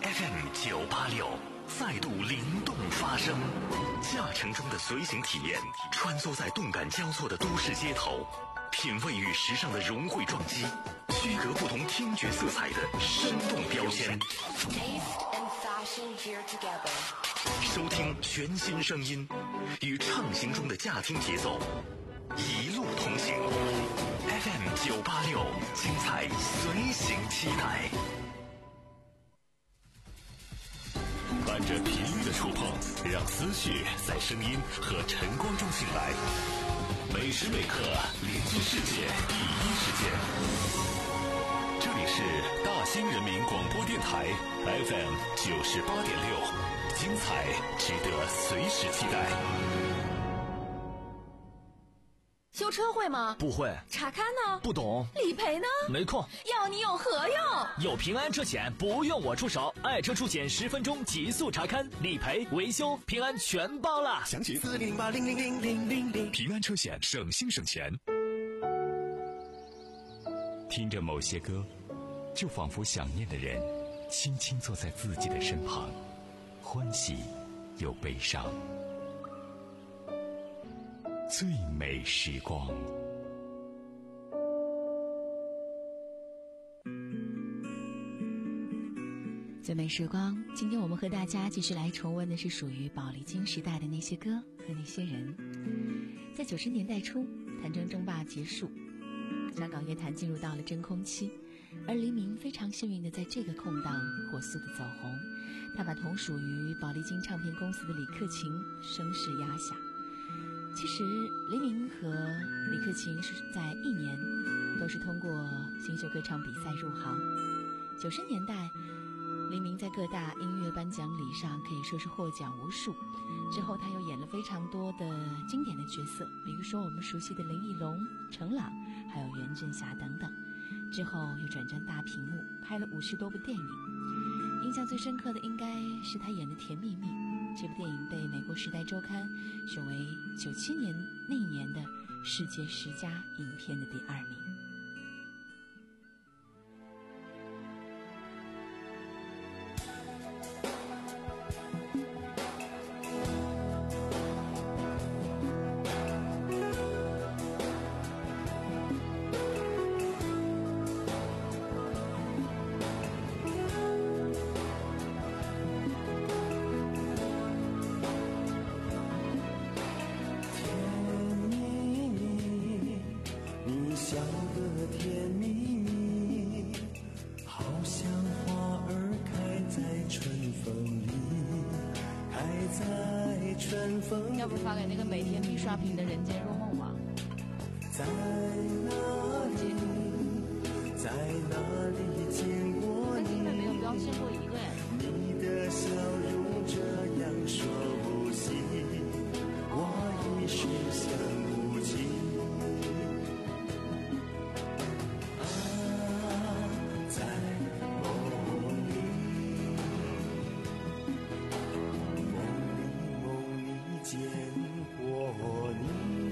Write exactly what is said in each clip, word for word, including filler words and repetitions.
F M 九八六再度灵动发声，驾乘中的随行体验，穿梭在动感交错的都市街头，品味与时尚的融汇撞击，区隔不同听觉色彩的生动标签。收听全新声音，与畅行中的驾听节奏，一路同行。F M 九八六，精彩随行期待。伴着频率的触碰，让思绪在声音和晨光中醒来。每时每刻连接世界第一时间。这里是大兴人民广播电台 F M 九十八点六，精彩值得随时期待。 修车会吗？ 不会。 查看呢？ 不懂。 理赔呢？ 没空。 要你有何用？ 有平安车险，不用我出手，爱车出险十分钟极速查看，理赔、维修、平安全包了。 详情四零八零零零零零零。平安车险，省心省钱。听着某些歌，就仿佛想念的人轻轻坐在自己的身旁，欢喜又悲伤。最美时光。 最美时光，今天我们和大家继续来重温的是属于宝丽金时代的那些歌和那些人。在九十年代初，谭争争霸结束，香港乐坛进入到了真空期，而黎明非常幸运的在这个空档火速的走红，他把同属于宝丽金唱片公司的李克勤声势压下。其实黎明和李克勤是在一年都是通过新秀歌唱比赛入行。九十年代黎明在各大音乐颁奖礼上可以说是获奖无数，之后他又演了非常多的经典的角色，比如说我们熟悉的林奕龙、程朗还有袁振霞等等，之后又转战大屏幕，拍了五十多部电影。印象最深刻的应该是他演的《甜蜜蜜》，这部电影被美国时代周刊选为九七年那一年的世界十佳影片的第二名。 要不发给那个每天必刷屏的人间入梦吧。 在哪里，在哪里见过你？ 但是没有标签过一个呀。 你的笑容这样说不细，我一时想不起。啊，在梦里，梦里梦里见过你，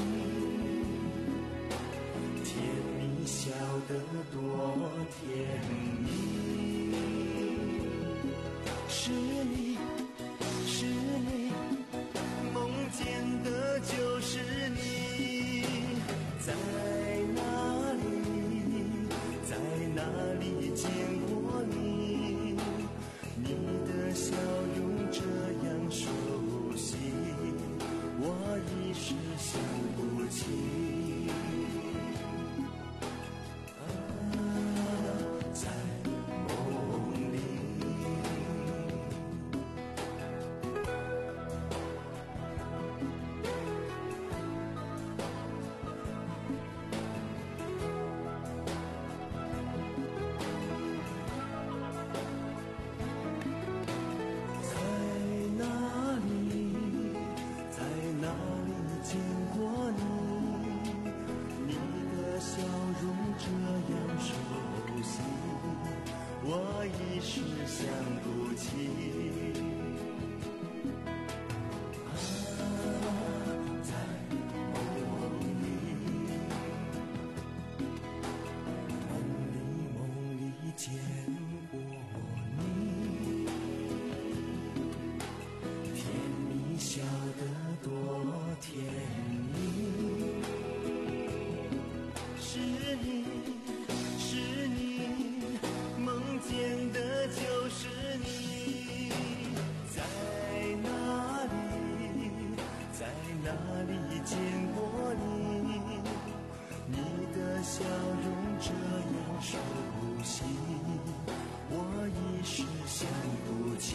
甜蜜笑得多甜蜜，是你是你，梦见的就是你，在哪里在哪里见过你，你的笑容这样熟悉，我一时想不起。啊，在梦里，在哪里在哪里见过你，你的笑容这样熟悉，我一时想不起。啊，在梦里，梦里梦里见过你， 悉，我一时想不起。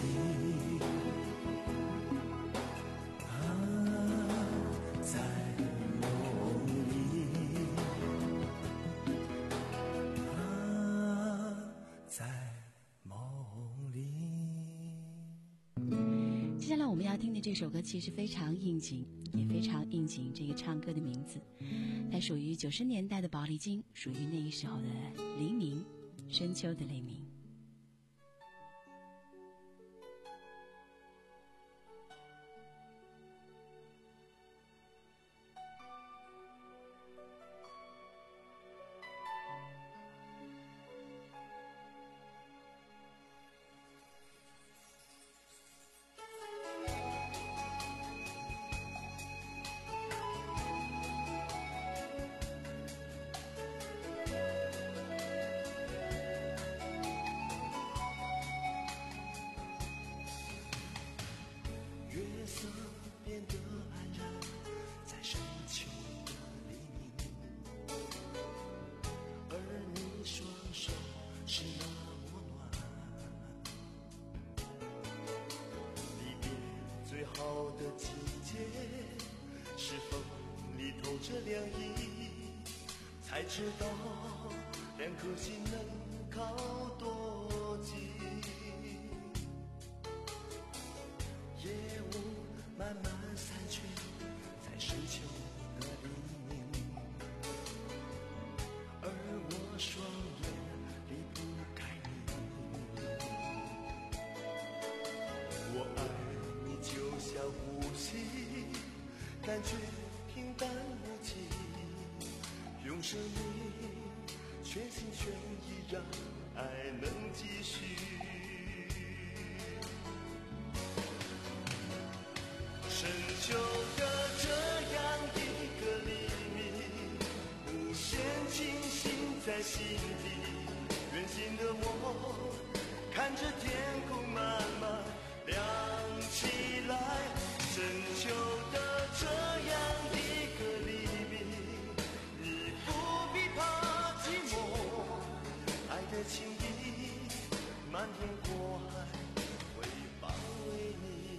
啊，在梦里，啊，在梦里。 接下来我们要听的这首歌其实非常应景，也非常应景这个唱歌的名字。它属于九十年代的宝丽金，属于那个时候的黎明，深秋的黎明。 才知道两颗心能靠多近，夜雾慢慢散去，在深秋的黎明，而我双眼离不开你。我爱你就像呼吸，感觉平淡无奇，用生命全心全意让爱能继续。深秋的这样一个黎明，无限清醒在心底，远行的我看着天空慢慢亮起来。深秋的这样一个黎明，不必怕寂寞，爱的情意漫天过海会包围你。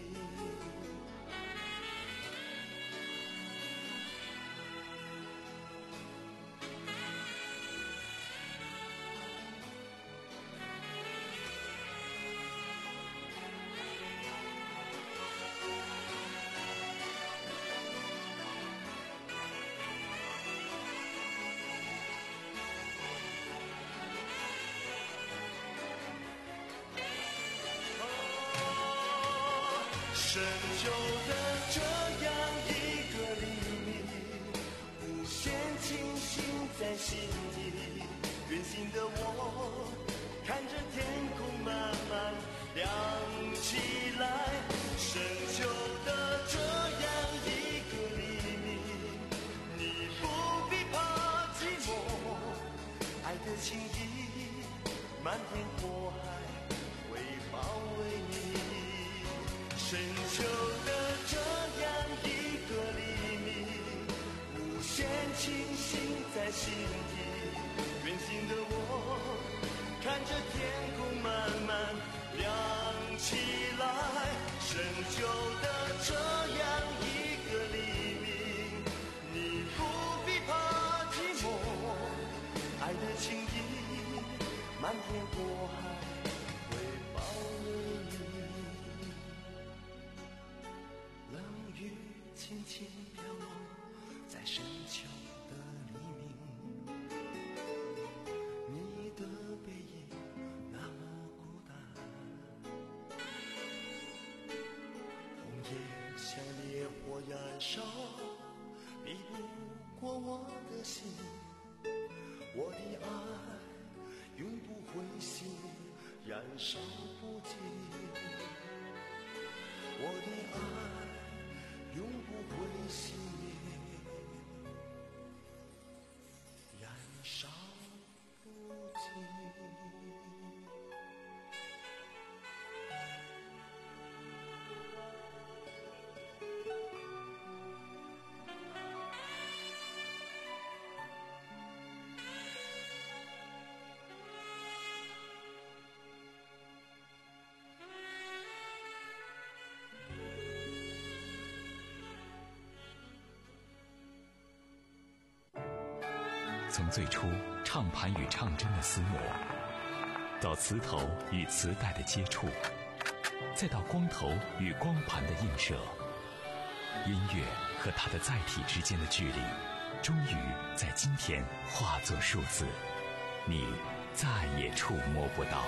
深秋的这样一个黎明，无限清醒在心底，远行的我看着天空慢慢亮起来。深秋的这样一个黎明，你不必怕寂寞，爱的情意漫天过海会包围你。深秋的这样一个黎明，无限清醒在心底，远行的我看着天空慢慢亮起来。深秋的这样一个黎明，你不必怕寂寞，爱的情意漫天过海会包围你。冷雨轻轻飘落在深秋的黎明，你的背影那么孤单，红叶像烈火燃烧，逼不过我的心，我的爱永不会熄，燃烧不尽，我的爱永不会熄灭，燃烧不尽。 从最初唱盘与唱针的厮磨，到磁头与磁带的接触，再到光头与光盘的映射，音乐和它的载体之间的距离，终于在今天化作数字，你再也触摸不到。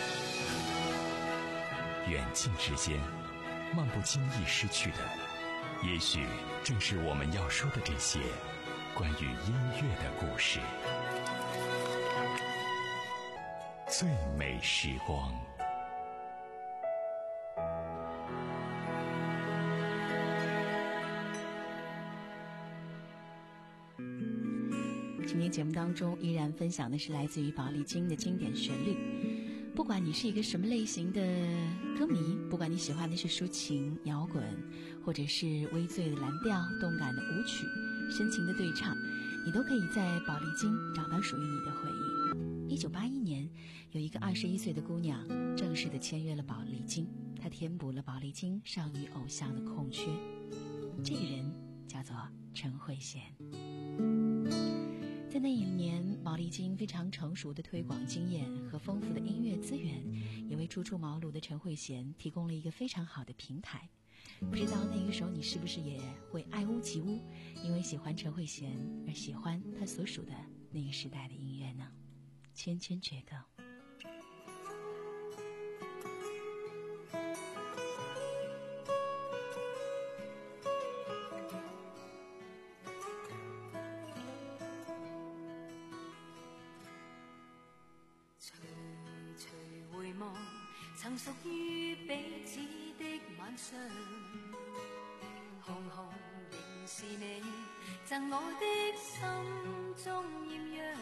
远近之间，漫不经意失去的，也许正是我们要说的这些关于音乐的故事。最美时光。 今天节目当中依然分享的是来自于宝丽金的经典旋律。不管你是一个什么类型的歌迷，不管你喜欢的是抒情摇滚，或者是微醉的蓝调、动感的舞曲、深情的对唱，你都可以在宝丽金找到属于你的回忆。一九八一年，有一个二十一岁的姑娘正式的签约了宝丽金，她填补了宝丽金少女偶像的空缺。这个人叫做陈慧娴。在那一年，宝丽金非常成熟的推广经验和丰富的音乐资源，也为初出茅庐的陈慧娴提供了一个非常好的平台。不知道那个时候你是不是也会爱屋及乌，因为喜欢陈慧娴而喜欢她所属的那个时代的音乐呢？千千阙歌。 曾屬於彼此的晚上，紅紅仍是你贈我的心中豔陽，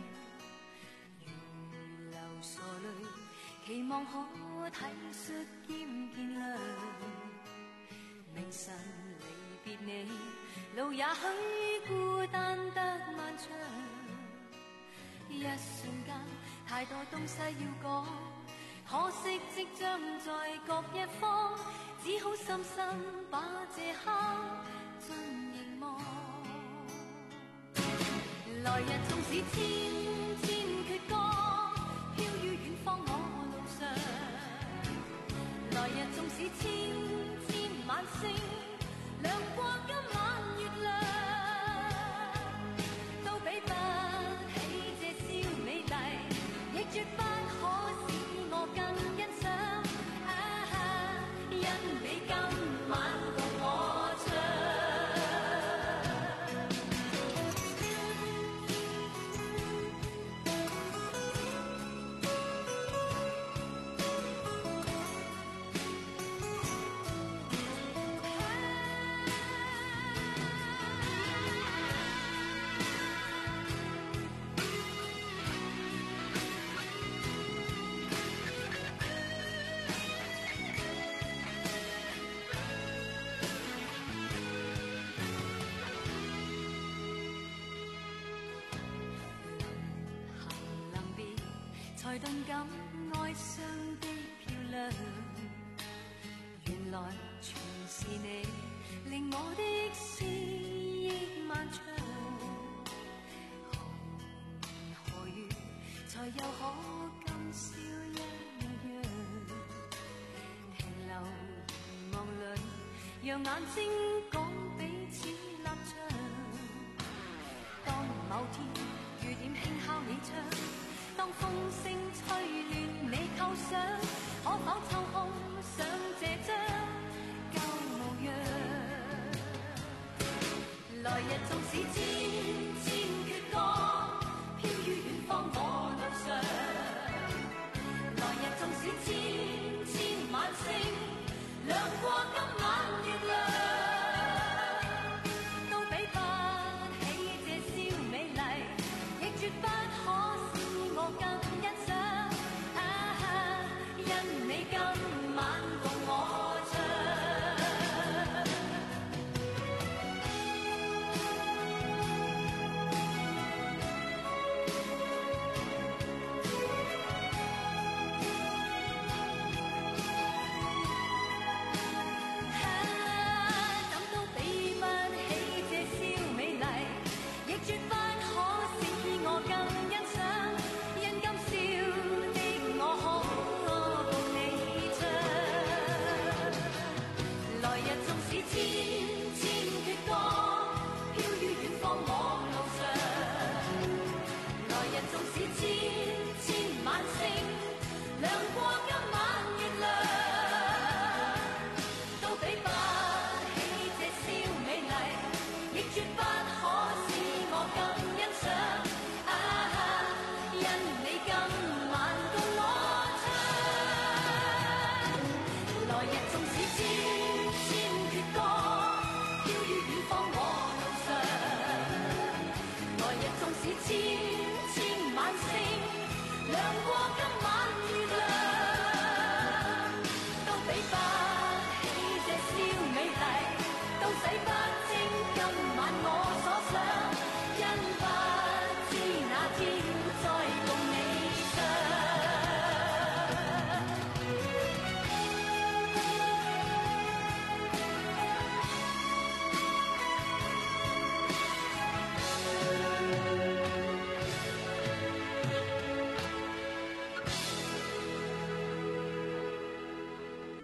如流傻淚，期望可體恤兼見諒。明晨離別你，路也許孤單得漫長，一瞬間太多東西要講。可惜即將在各一方，只好深深把這刻盡凝望。來日縱使千千闕歌，飄於遠方我路上。來日縱使千千晚星，亮過今晚月亮，都比不起這宵美麗，亦絕不可使我更欣賞，啊，因你今晚共我唱。才頓感哀傷的漂亮，原來全是你令我的思憶漫長。何年何月才又可今宵一樣，停留凝望裏，讓眼睛講彼此立場。當某天雨點輕敲你窗，當風聲吹亂你構想，可否抽空想這張舊模樣？來日縱使千千闕歌，飄於遠方我路上。來日縱使千千晚星，亮過今晚月亮，都比不起這宵美麗，亦絕不可我更欣賞，啊，因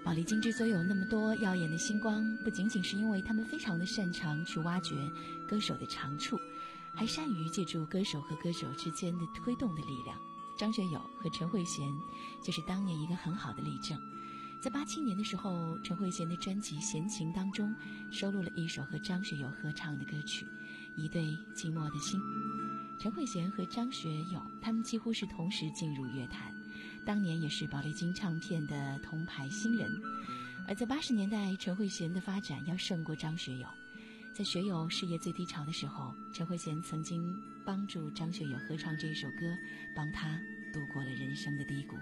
宝丽金之所以有那么多耀眼的星光，不仅仅是因为他们非常的擅长去挖掘歌手的长处，还善于借助歌手和歌手之间的推动的力量。张学友和陈慧娴就是当年一个很好的例证。在八七年的时候，陈慧娴的专辑《闲情》当中收录了一首和张学友合唱的歌曲《一对寂寞的心》。陈慧娴和张学友他们几乎是同时进入乐坛，当年也是宝丽金唱片的铜牌新人。而在八十年代，陈慧娴的发展要胜过张学友。在学友事业最低潮的时候，陈慧娴曾经帮助张学友合唱这首歌，帮他度过了人生的低谷。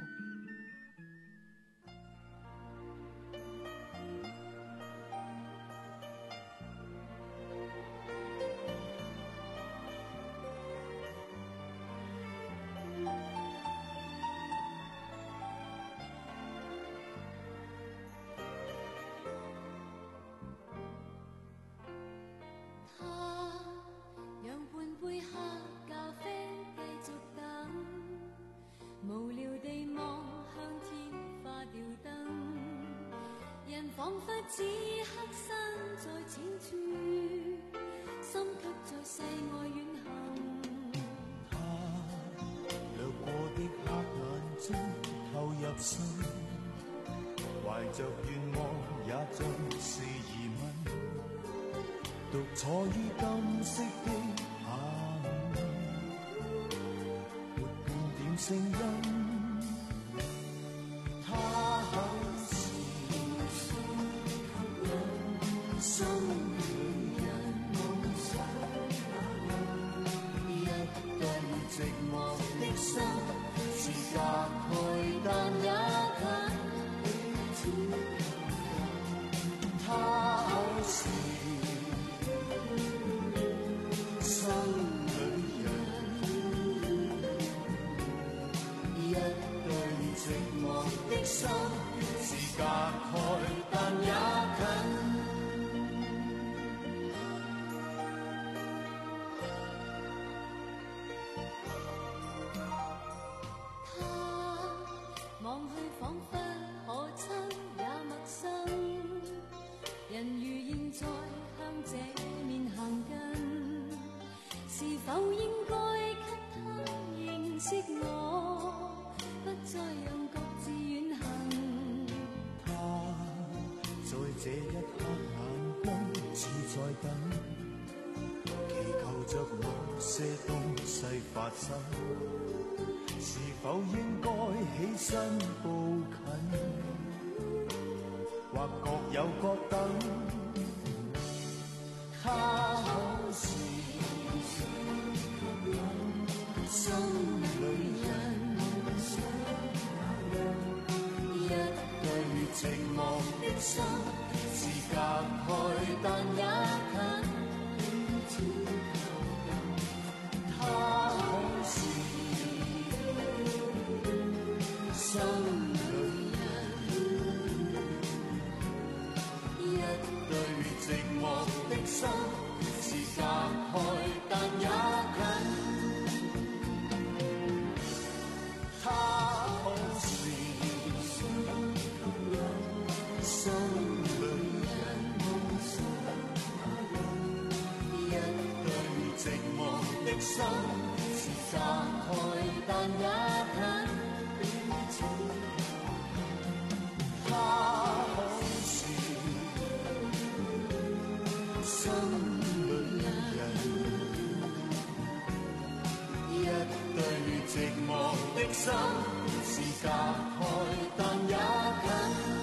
仿佛此刻身在淺處，心卻在世外遠行。 他掠過的黑眼睛投入心，懷着願望也像是疑問，獨坐於金色的下午，沒半點聲音。心裏人夢想一對寂寞的心，是隔開但也近。他是心裏人，一對寂寞的心，是隔開但也近。 望去彷彿可親也陌生，人如現在向這面行近，是否應該給他認識我，不再讓各自遠行。 他在這一刻眼光似在等，祈求着某些東西發生。是否應該起身步近，或各有各等？他是心裏人，一對寂寞的心，是隔開但也近。他是心裏人，一對寂寞的心，是隔開但也近。他是心裏人，一對寂寞的心，是隔開但也近。他是心裏人，一對寂寞的心，是隔開但也近。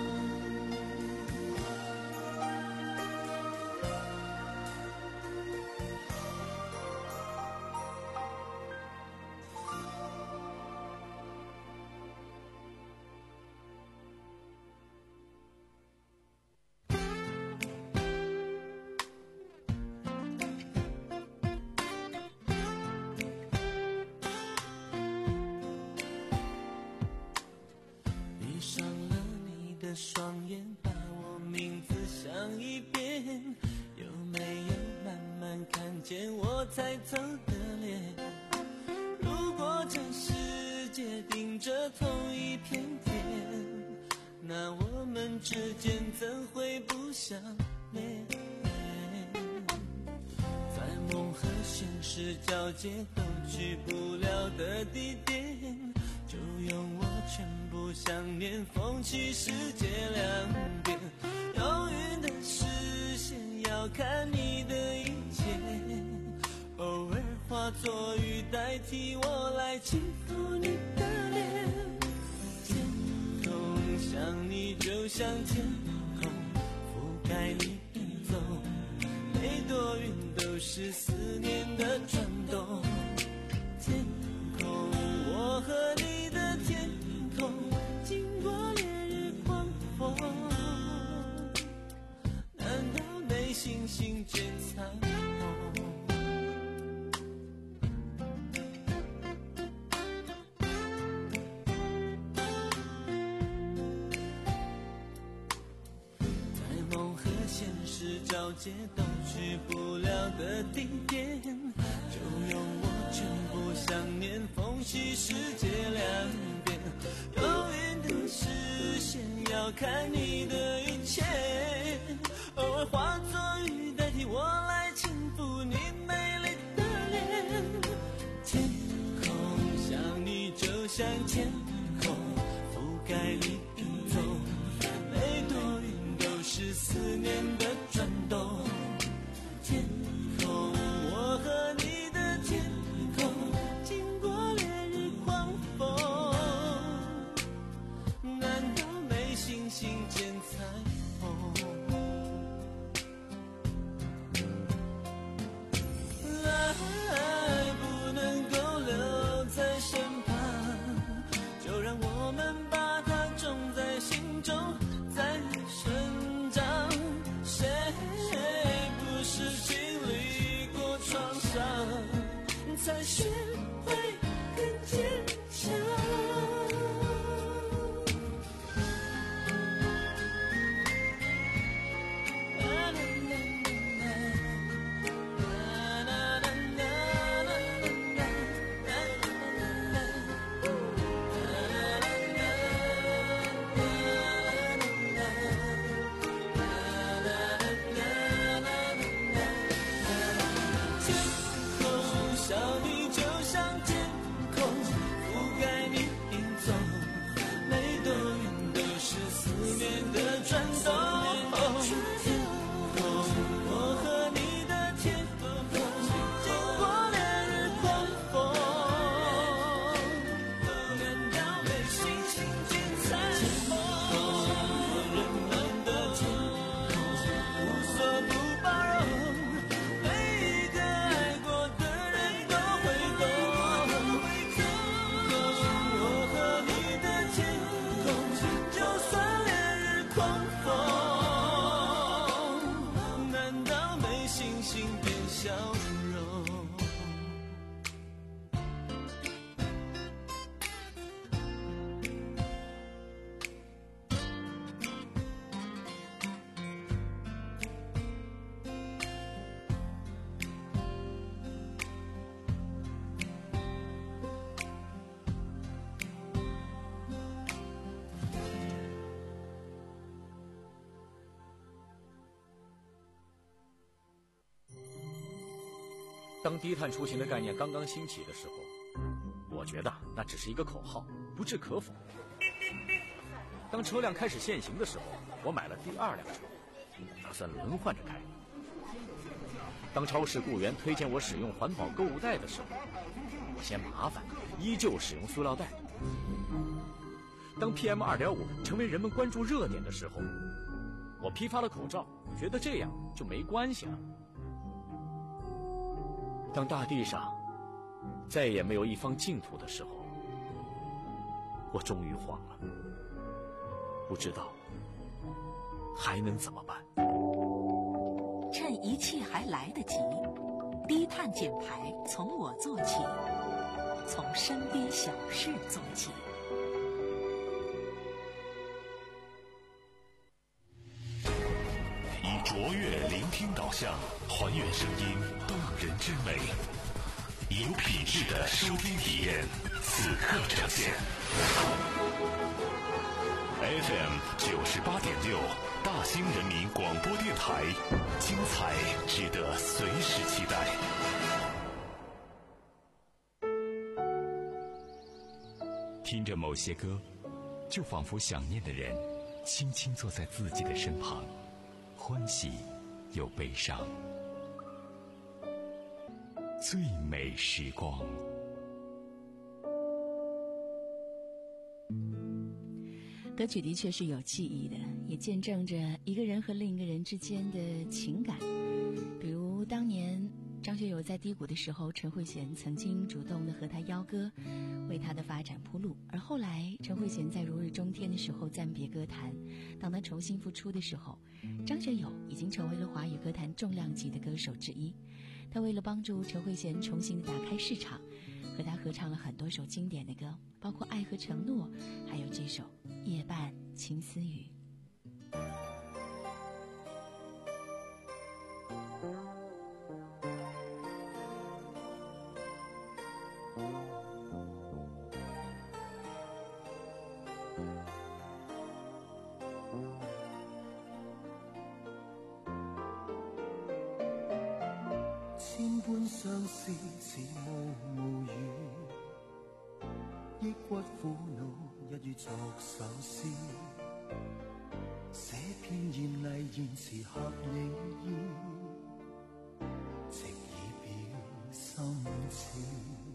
双眼把我名字想一遍，有没有慢慢看见我才走的脸？如果这世界盯着同一片天， 那我们之间怎会不相恋？在梦和现实交界都去不了的地点，就用我全部想念风起世界两边。忧郁的视线要看你的一切，偶尔化作雨代替我来轻抚你的脸。天空像你就像天空，覆盖你远走，每朵云都是思念的转动。天空，我和你的天空，经过烈日狂风，难道没星星见彩虹？在梦和现实交界都去不了的地点，就用我全部想念风起世界两边。忧郁的视线要看你的一切，偶尔化作雨代替我来轻抚你美丽的脸。天空像你就像天空，覆盖你远走，每朵云都是思念的转动。天空，我和你的天空，经过烈日狂风，难道没星星见彩虹？爱不能够留在身旁，就让我们把它种在心中，再生长。谁不是经历过创伤，才学会更坚强？ 当低碳出行的概念刚刚兴起的时候，我觉得那只是一个口号，不置可否。当车辆开始限行的时候，我买了第二辆车，打算轮换着开。当超市雇员推荐我使用环保购物袋的时候，我嫌麻烦，依旧使用塑料袋。当 P M 二点五 成为人们关注热点的时候，我批发了口罩，觉得这样就没关系了。当大地上再也没有一方净土的时候，我终于慌了，不知道还能怎么办。 趁一切还来得及，低碳减排从我做起，从身边小事做起。 以卓越聆听导向，还原声音动人之美，有品质的收听体验，此刻呈现。 F M 九十八点六，大兴人民广播电台，精彩值得随时期待。听着某些歌，就仿佛想念的人轻轻坐在自己的身旁，欢喜又悲伤。最美时光。 歌曲的确是有记忆的，也见证着一个人和另一个人之间的情感。比如当年张学友在低谷的时候，陈慧娴曾经主动的和他邀歌，为他的发展铺路。而后来陈慧娴在如日中天的时候暂别歌坛，当他重新复出的时候，张学友已经成为了华语歌坛重量级的歌手之一。他为了帮助陈慧娴重新的打开市场，和他合唱了很多首经典的歌，包括《爱和承诺》，还有这首《夜半青丝雨》。 千般相思似雾雾雨，抑鬱苦惱一於作首詩，寫篇艷麗言辭合你意，直以表心志。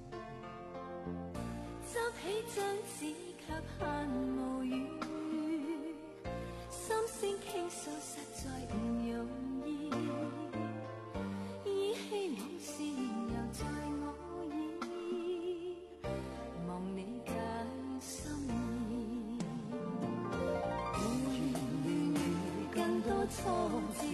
執起張紙卻限無語，心聲傾訴實在唔容易，依稀往事又在我耳，望你解心意。故意亂與更多挫折，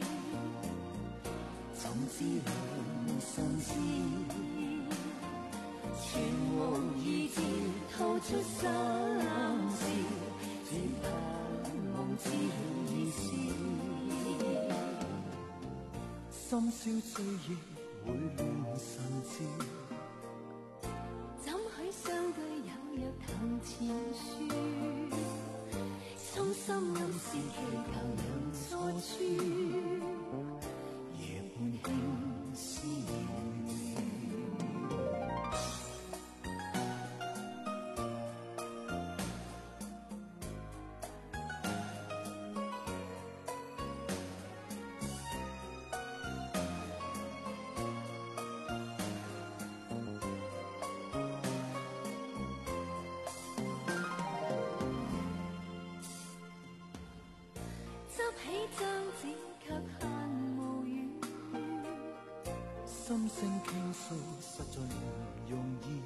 總知兩心知，全無意志吐出心事，只盼望知意思。 深宵醉意會亂神志， 怎許相對有若談前書，衷心暗示祈求能錯處， 夜半輕絲雨。心聲傾訴實在唔容易，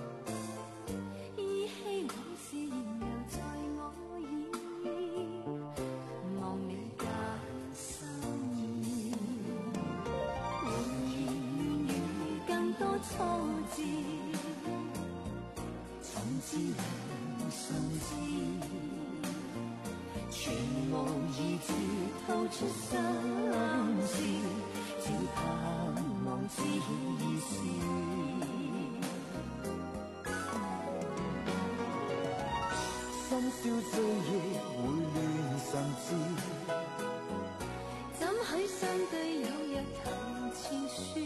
依稀往事仍留在我耳，望你解心意。換言亂與更多挫折， 總知兩心知， 全無意志吐出心事，只盼望知意思。 深宵醉意會亂神志， 怎許相對有若談前書，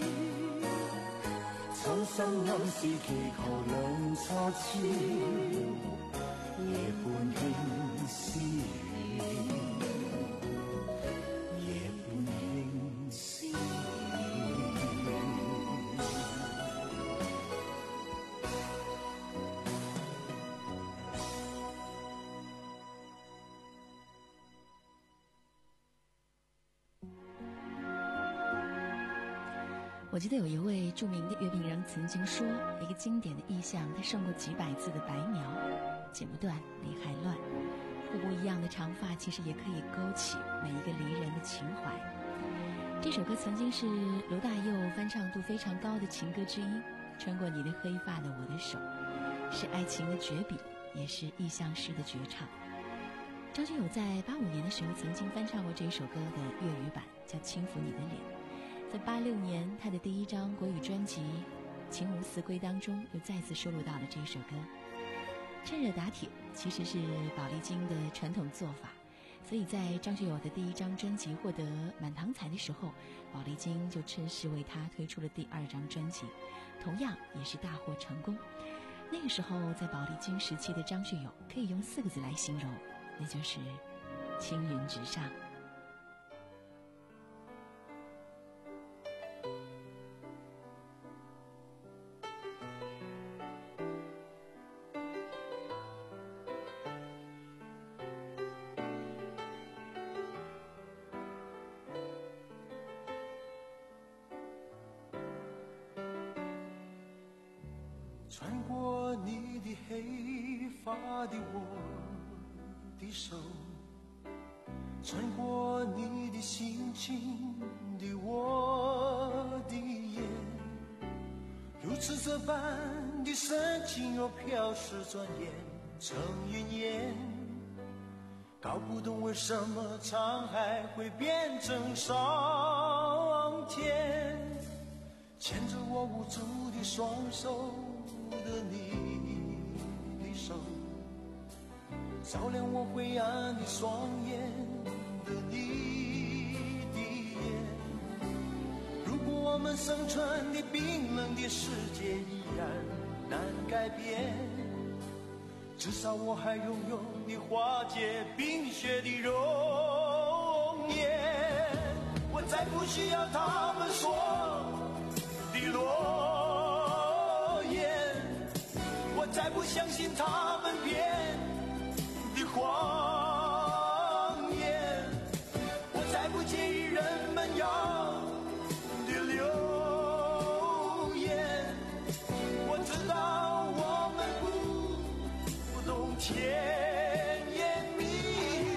衷心暗示祈求兩錯處，夜半輕絲雨。 我记得有一位著名的乐评人曾经说，一个经典的意象，它胜过几百字的白描，剪不断，理还乱。互不一样的长发，其实也可以勾起每一个离人的情怀。这首歌曾经是罗大佑翻唱度非常高的情歌之一，穿过你的黑发的我的手，是爱情的绝笔，也是意象诗的绝唱。张学友在八五年的时候曾经翻唱过这首歌的粤语版，叫《轻抚你的脸》。在八六年，他的第一张国语专辑《情无似归》当中，又再次收录到了这首歌。 趁热打铁其实是宝丽金的传统做法，所以在张学友的第一张专辑获得满堂彩的时候，宝丽金就趁势为他推出了第二张专辑，同样也是大获成功。那个时候在宝丽金时期的张学友可以用四个字来形容，那就是青云直上。 穿过你的黑发的我的手，穿过你的心情的我的眼，如此这般的深情又飘逝，转眼成云烟。搞不懂为什么沧海会变成桑田，牵着我无助的双手的你的手，照亮我灰暗的双眼的你的眼。如果我们生存的冰冷的世界依然难改变，至少我还拥有你化解冰雪的容颜。我再不需要他们说的诺言，我再不相信他们编的谎言，我再不介意人们要的流言。我知道我们不不懂甜言蜜语，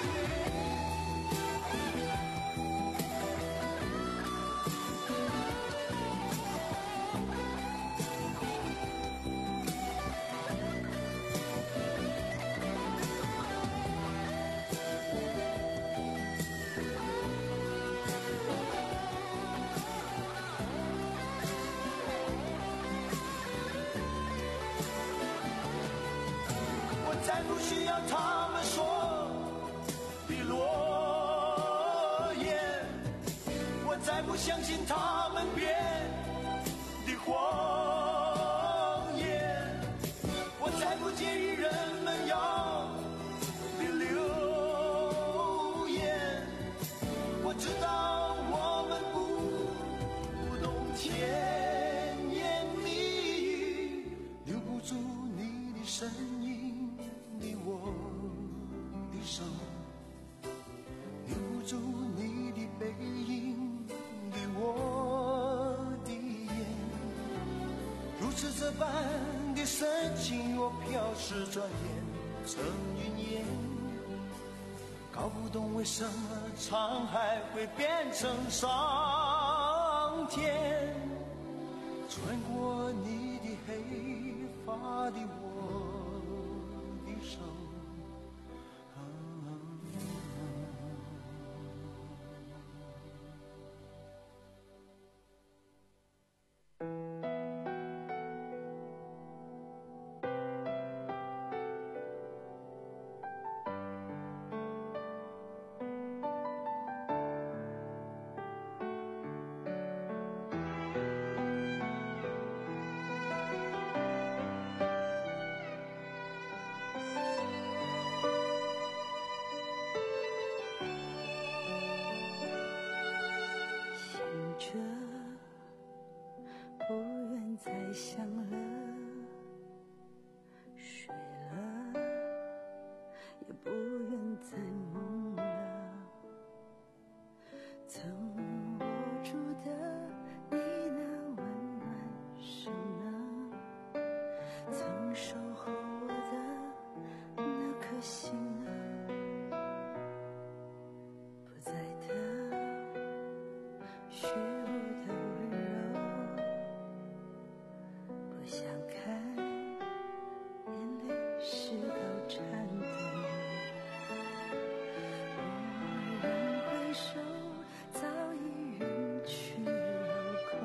再不需要他们说的诺言，我再不相信他们编的谎言，我再不介意人们要的流言。我知道我们不不懂甜言蜜语，留不住你的身影的我的手，留不住你的背影的我的眼，如此这般的深情我飘逝，转眼成云烟。搞不懂为什么沧海会变成桑田，穿过你的黑发的我的手。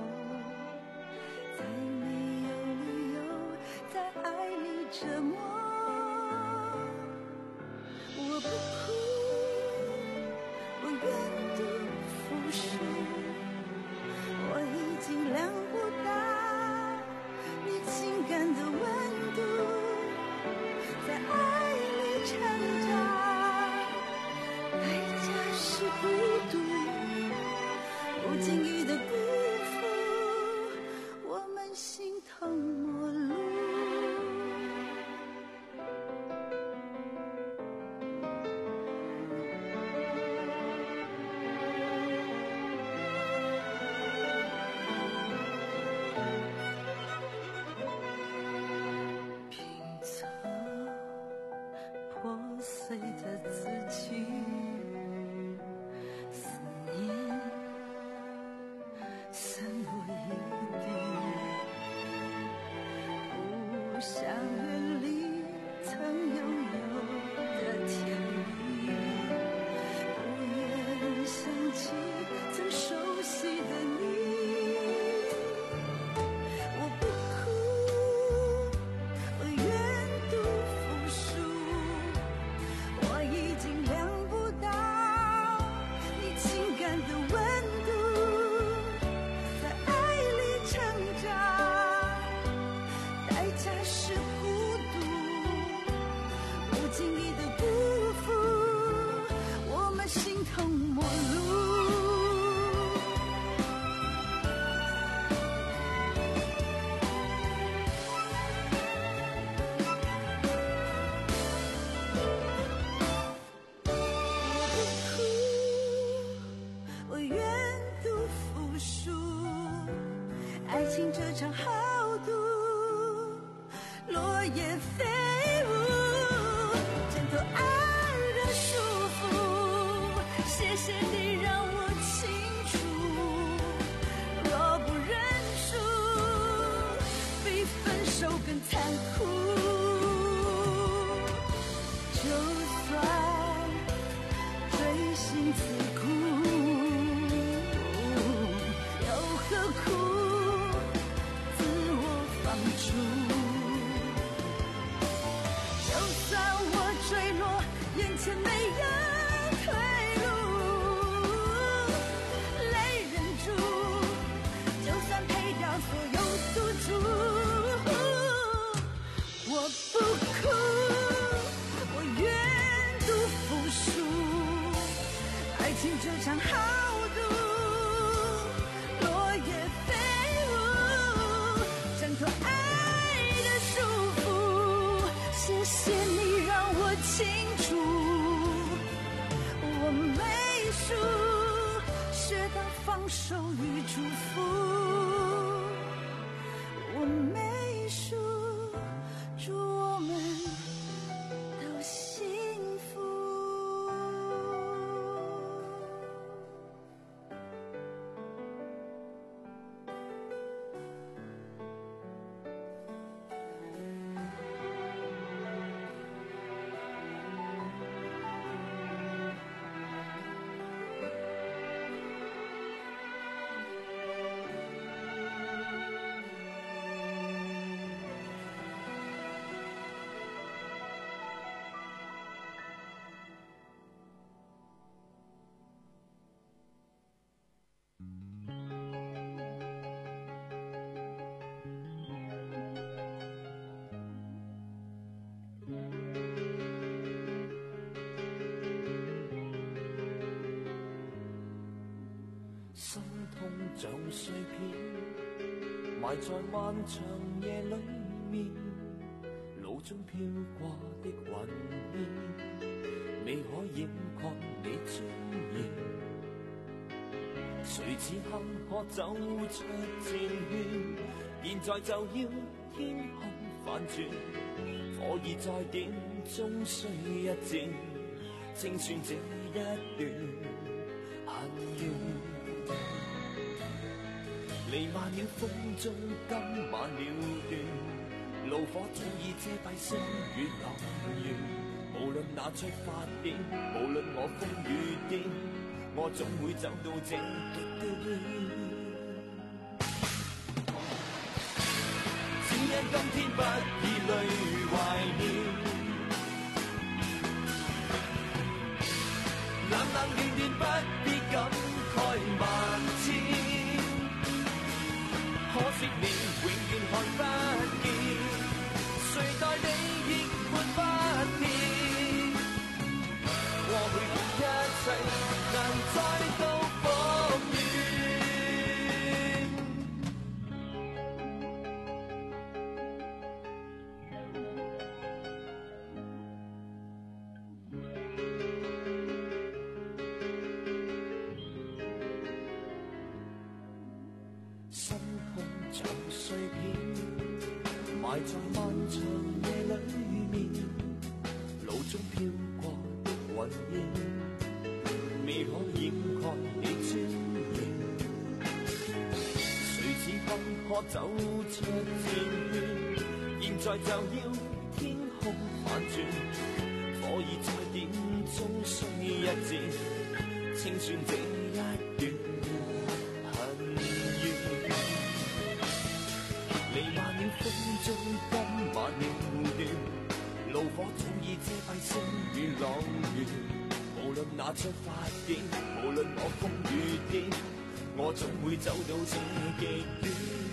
折磨。 成长，代价是孤独，不经意的辜负，我们形同陌路。破碎的自己，思念散落一地，不想远离曾拥有的甜蜜，不愿想起曾熟悉的你。我不哭，我愿赌服输，我已经量不到你情感的温度，在爱里成长，代价是孤独，不经意的辜负，我们形同陌路。我愿赌服输，爱情这场豪赌，落叶飞舞，挣脱爱的束缚。谢谢你让我清楚，若不认输，比分手更残酷。就算锥心刺骨，又何苦自我放逐？就算我坠落，眼前没有退路，泪忍住，就算赔掉所有赌注，我不哭，我愿赌服输。爱情这场豪赌，落叶飞舞，挣脱爱的束缚。谢谢你让我清楚，我没输，学到放手与祝福。我没输，祝我们都幸福。 心痛像碎片，埋在漫長夜裏面，腦中飄過的雲煙，未可掩蓋你尊嚴。誰此刻可走出戰圈？現在就要天空反轉，火已在點，終須一戰，清算這一段恨怨。彌漫了風中，今晚了斷，怒火早已遮蔽星月流圓。無論那出發點，無論我瘋與癲，我總會走到這極端。只因今天不以淚懷念，冷冷暖暖不必感慨萬千。可惜你永遠看不見，誰待你亦看不見。 碎片，埋在漫長夜裏面，路中飄過雲煙，未可掩蓋你尊嚴。誰此刻可走出戰圈，現在就要天空反轉，火已在點中需一戰，清算這一段恨怨。彌漫了風中今晚了斷，怒火早已遮蔽星與朗月。無論哪出發點，無論我風雨天，我總會走到這極端。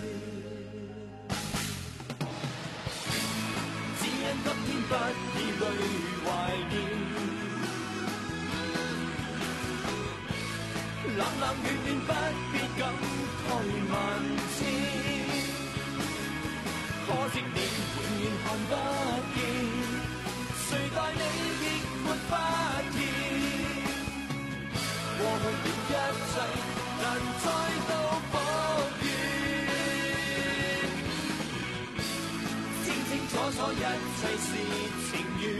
只因今天不以淚懷念，冷冷暖暖不必感慨萬千。可惜你永遠看不見，誰待你亦沒發現。過去了一切難再度復原，清清楚楚一切是情緣，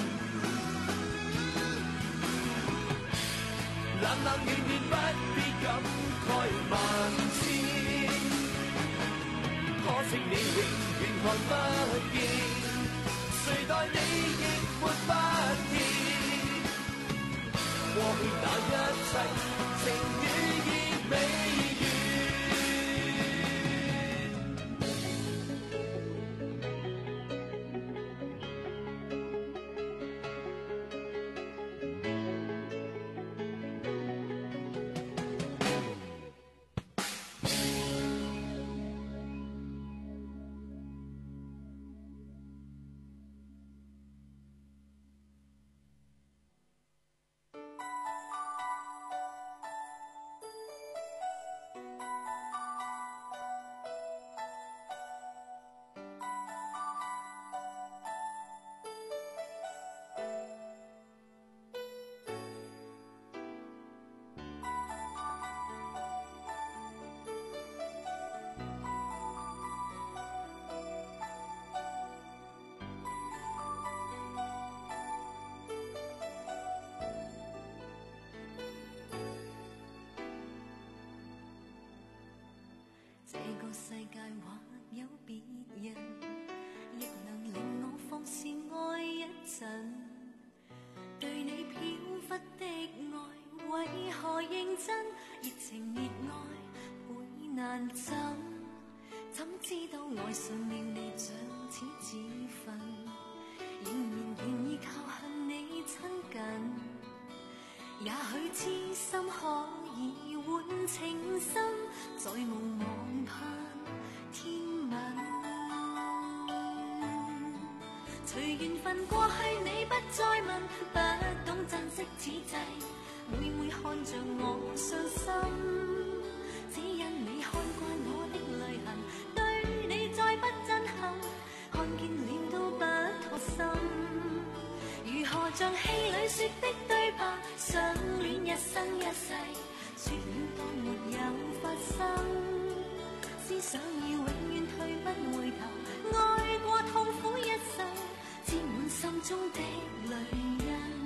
冷冷暖暖不必感慨萬千。可惜你永遠看不見，誰待你亦沒發現。過去那一切情與意未完。 這個世界或有別人，亦能令我放肆愛一陣。對你飄忽的愛，為何認真？熱情熱愛會難枕，怎知道愛上了你像似自焚，仍然願意靠近你親近。也許痴心可以換情深，在無望盼天問。隨緣分過去你不再問，不懂珍惜此際，每每看着我傷心，只因你看慣我的淚痕，對你再不震撼，看見了都不妥心。如何像戲裏說的對白，相戀一生一世，說了當沒有發生，思想要永遠退不回頭，愛過痛苦一生，沾滿心中的淚印。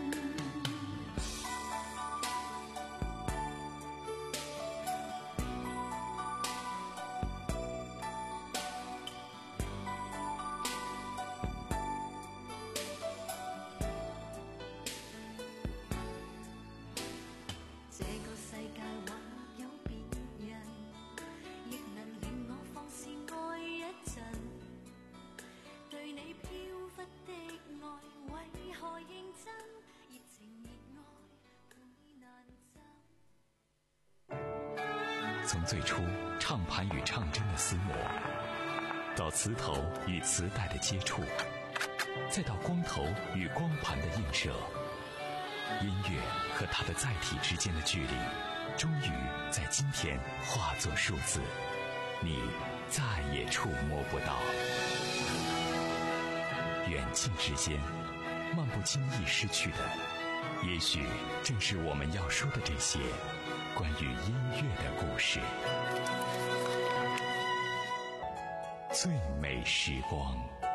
从最初唱盘与唱针的厮磨，到磁头与磁带的接触，再到光头与光盘的映射，音乐和它的载体之间的距离，终于在今天化作数字，你再也触摸不到。远近之间，漫不经意失去的，也许正是我们要说的这些关于音乐的故事。 最美时光。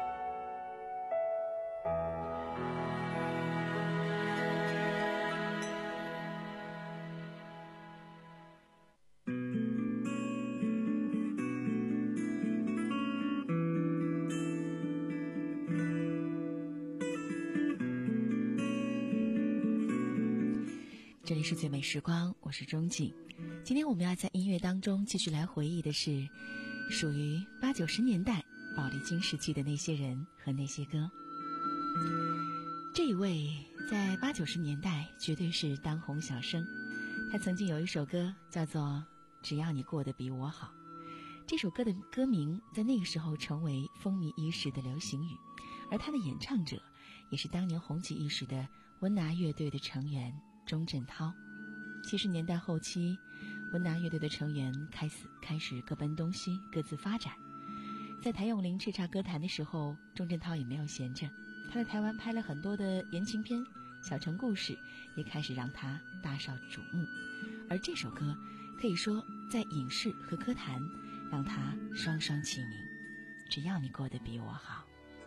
这里是最美时光，我是钟景。今天我们要在音乐当中继续来回忆的是属于八九十年代宝丽金时期的那些人和那些歌。这一位在八九十年代绝对是当红小生，他曾经有一首歌叫做《只要你过得比我好》，这首歌的歌名在那个时候成为风靡一时的流行语，而他的演唱者也是当年红极一时的温拿乐队的成员钟镇涛。七十年代后期，温拿乐队的成员开始开始各奔东西，各自发展。在谭咏麟叱咤歌坛的时候，钟镇涛也没有闲着，他在台湾拍了很多的言情片，小城故事也开始让他大受瞩目。而这首歌可以说在影视和歌坛让他双双齐名，只要你过得比我好。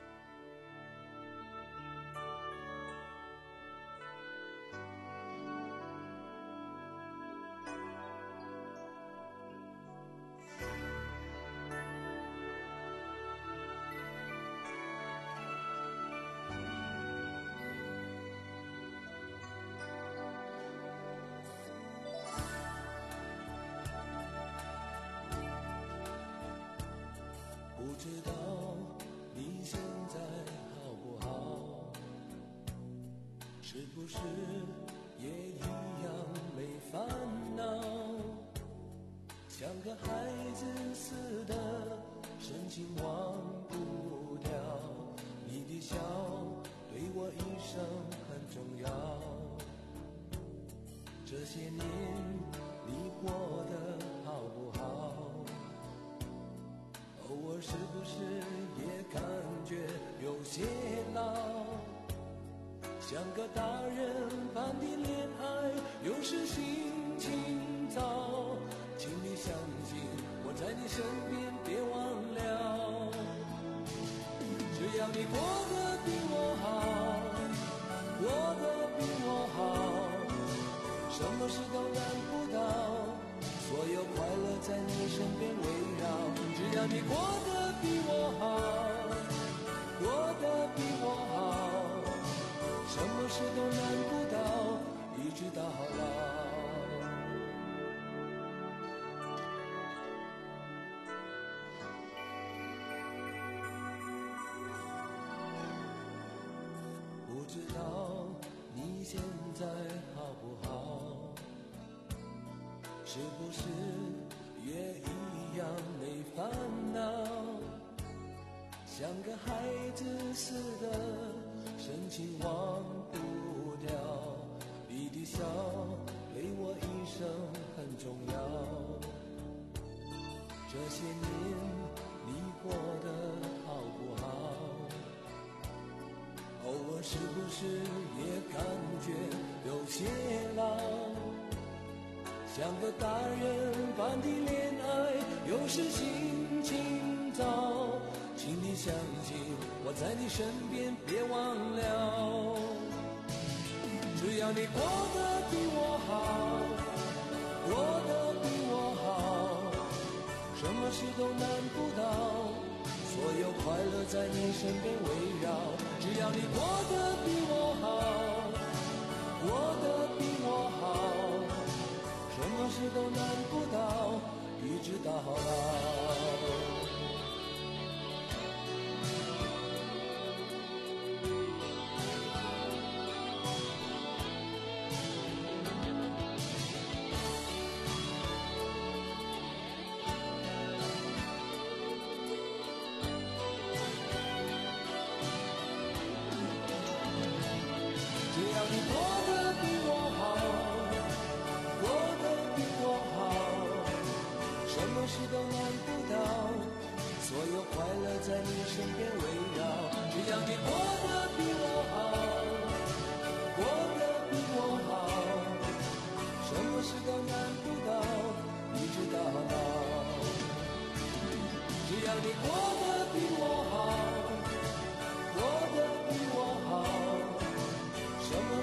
不知道你现在好不好，是不是也一样没烦恼，像个孩子似的深情忘不掉，你的笑对我一生很重要，这些年你过得好不好，偶尔是不是也感觉有些老，像个大人般的恋爱有时心情糟，请你相信我在你身边别忘了，只要你过得比我好，过得比我好，什么事都难不倒，所有快乐在你身边围绕，只要你过得比我好，过得比我好，什么事都难不倒，一直到老。不知道你现在好不好，是不是也一样没烦恼，像个孩子似的深情忘不掉，你的笑对我一生很重要，这些年你过得好不好，偶尔是不是也感觉有些老，像个大人般的恋爱有时心情糟，请你相信我在你身边别忘了，只要你过得比我好，过得比我好，什么事都难不倒，所有快乐在你身边围绕，只要你过得比我好，过得比我好，什么事都难不倒，一直到老。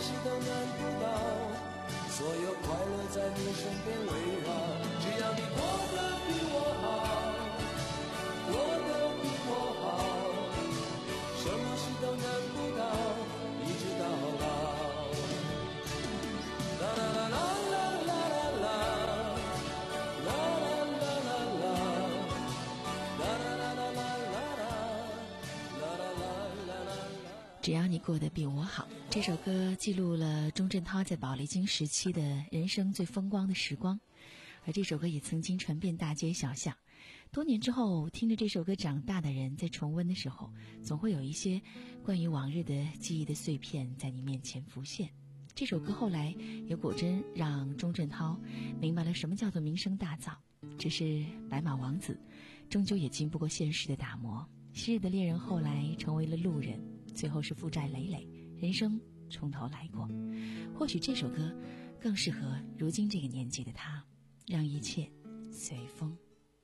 西都难不倒，所有快乐在你身边围绕。只要你过得比我好，过得比我好，什么事都难不倒，一直到老。啦啦啦啦啦啦啦啦啦啦啦啦啦啦啦啦啦。 只要你过得比我好，这首歌记录了钟镇涛在宝丽金时期的人生最风光的时光，而这首歌也曾经传遍大街小巷。多年之后，听着这首歌长大的人在重温的时候，总会有一些关于往日的记忆的碎片在你面前浮现。这首歌后来也果真让钟镇涛明白了什么叫做名声大噪，只是白马王子终究也经不过现实的打磨。昔日的恋人后来成为了路人，最后是负债累累，人生从头来过。或许这首歌更适合如今这个年纪的他，让一切随风。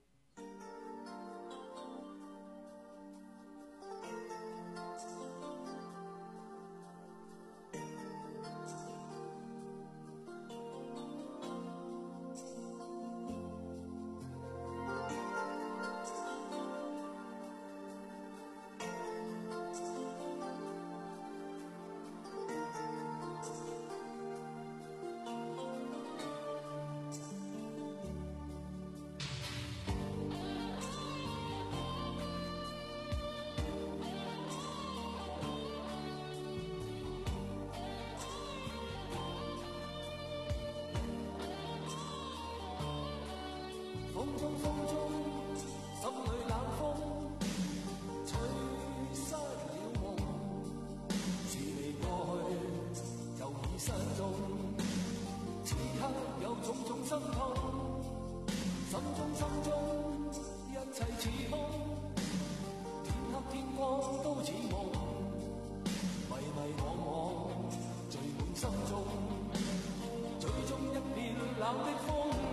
风中风中，心裏冷風吹失了夢，是你過去就已失蹤，此刻有種種心痛，心中心中一切似空，天黑天光都似夢，迷迷惘惘聚滿心中，最終一片冷的風。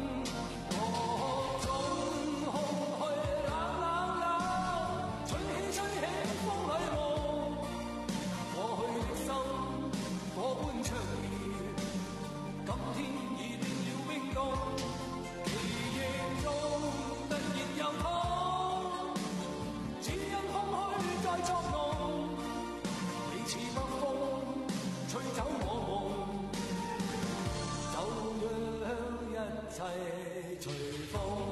隨風，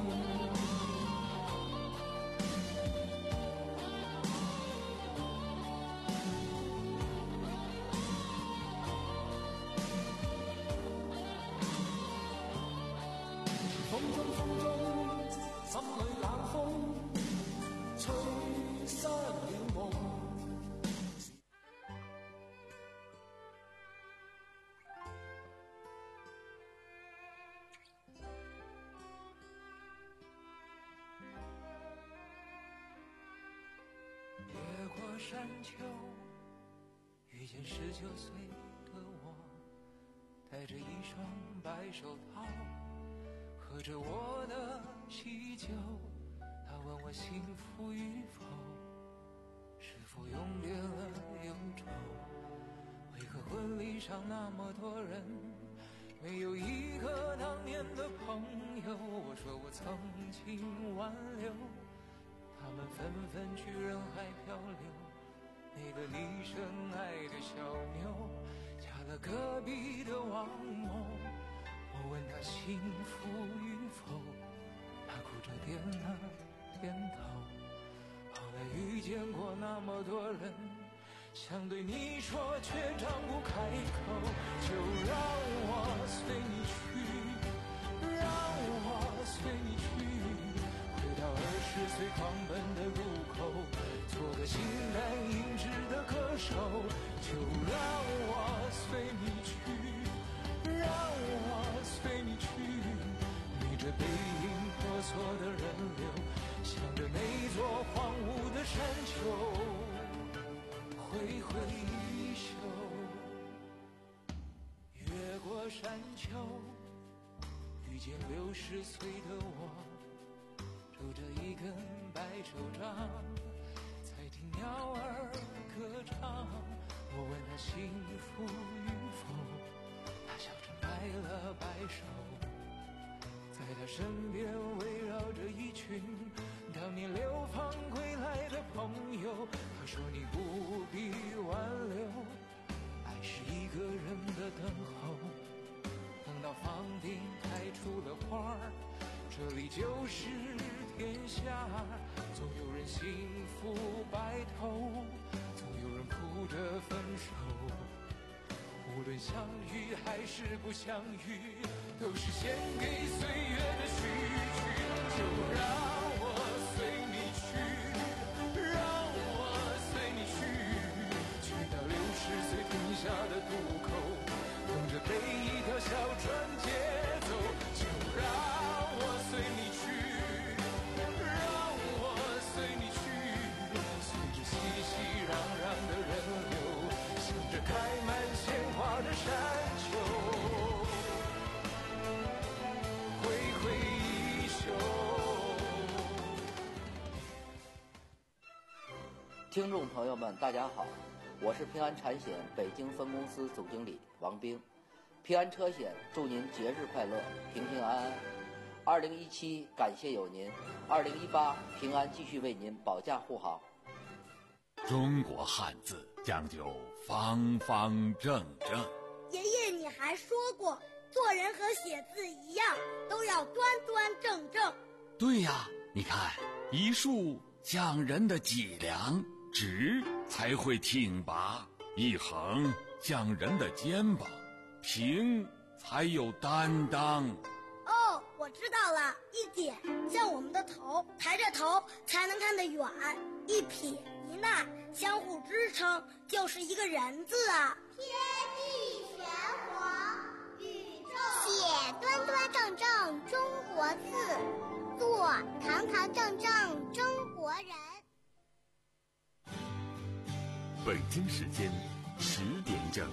風中風中，心裏冷風吹失了夢。 越过山丘，遇见十九岁的我，戴着一双白手套，喝着我的喜酒。他问我幸福与否，是否永别了忧愁？为何婚礼上那么多人，没有一个当年的朋友？我说我曾经挽留，他们纷纷去人海漂流。那个你深爱的小妞，嫁了隔壁的王某。我问他幸福与否，他哭着点了点头。后来遇见过那么多人，想对你说却张不开口。就让我随你去，让我随你去，回到二十岁狂奔的路口，做个形单影只的歌手。就让我随你去，让我随你去，逆着背影婆娑的人流，向着那座荒芜的山丘挥挥衣袖。越过山丘，遇见六十岁的我，拄着一根白手杖，在听鸟儿歌唱。我问他幸福与否， 手，在他身边围绕着一群当年流放归来的朋友。他说你不必挽留，爱是一个人的等候，等到房顶开出了花儿，这里就是天下。总有人幸福白头，总有人哭着分手。无论相遇还是不相遇，都是献给岁月的序曲。就让我随你去，让我随你去，去到六十岁停下的渡口，等着被一条小船接走。就让我随你去，让我随你去，随着熙熙攘攘的人流，向着开满鲜花的山丘，挥挥衣袖。 听众朋友们，大家好，我是平安产险北京分公司总经理王兵。平安车险祝您节日快乐，平平安安。二零一七感谢有您，二零一八平安继续为您保驾护航。 中国汉字讲究方方正正。 爷爷，你还说过，做人和写字一样，都要端端正正。 对呀，你看，一竖讲人的脊梁，直才会挺拔；一横讲人的肩膀，平才有担当。 哦，我知道了，一点像我们的头，抬着头才能看得远；一撇一捺相互支撑，就是一个人字啊。 天地玄黄，宇宙写端端正正中国字，做堂堂正正中国人。 北京时间十点整。